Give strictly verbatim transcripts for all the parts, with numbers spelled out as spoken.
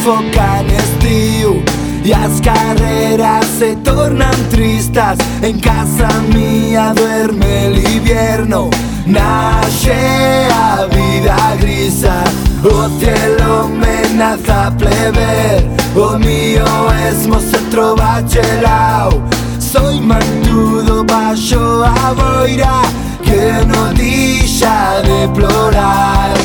sufoca en estiu i les carreras se tornan tristas. En casa mía duerme el invierno, nace a vida grisa. O cielo amenaza a plever, o mío esmo se trova gelao. Soy mantudo baixo a boira que no deixa de plorar.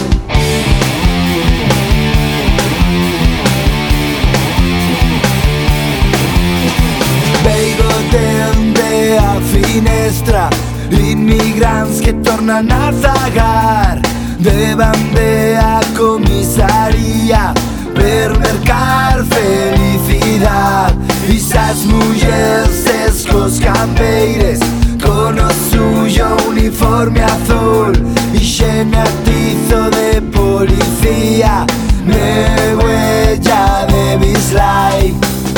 Veigo dende a finestra inmigrants que tornan a zagar deban de a comisaría per mercar felicidad. Y esas mujeres, escos campeires con o suyo uniforme azul y llenatizo de policía, me huella de bislay.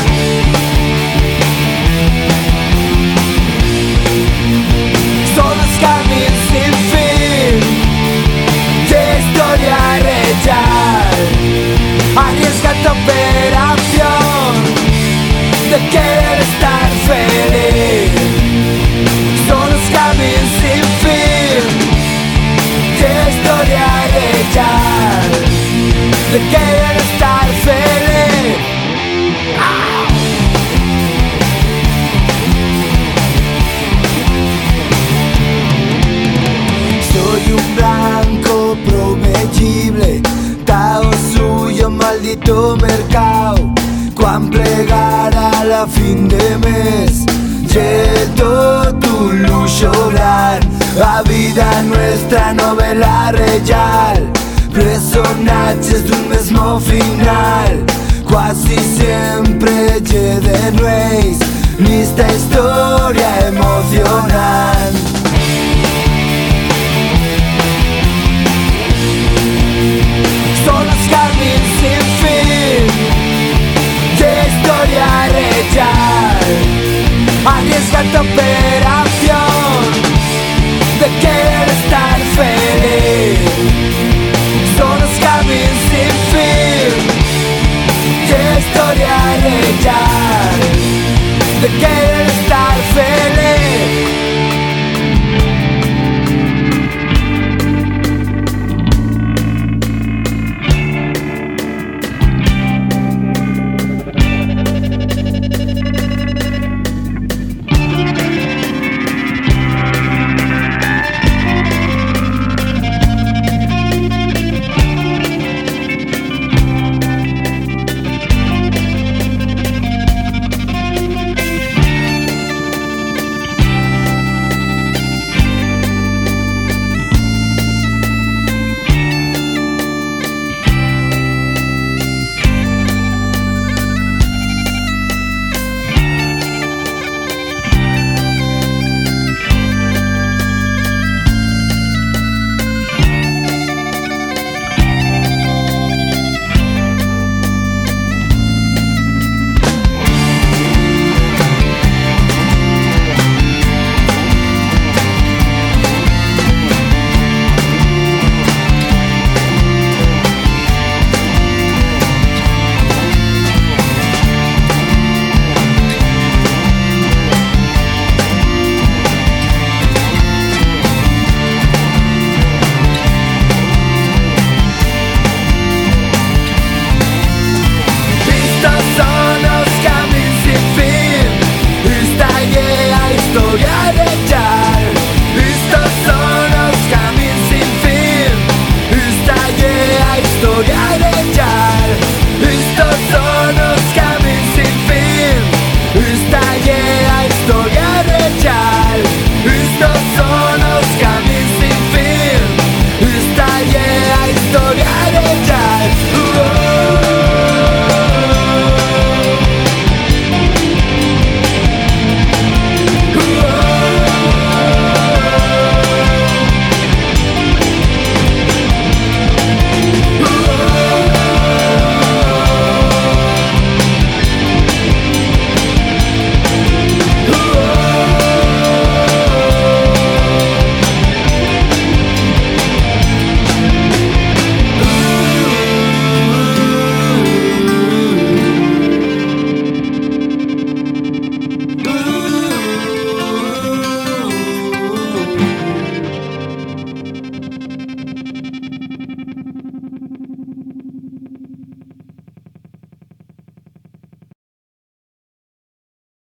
Son los caminos sin fin de historia real, arriesga tu operación de querer estar feliz. Son los caminos sin fin de historia real, de querer estar feliz. ¡Ah! Soy un blanco prometible, tao suyo maldito mercado. Quan plegarà la fin de mes, lleto tu luxo gran. La vida nuestra novela real, personajes d'un mesmo final. Quasi sempre lle de nueis, nesta historia emocionant. Son los caminos sin fin de historia real, arriesga tu operación de querer estar feliz. Son los caminos sin fin de historia real, de querer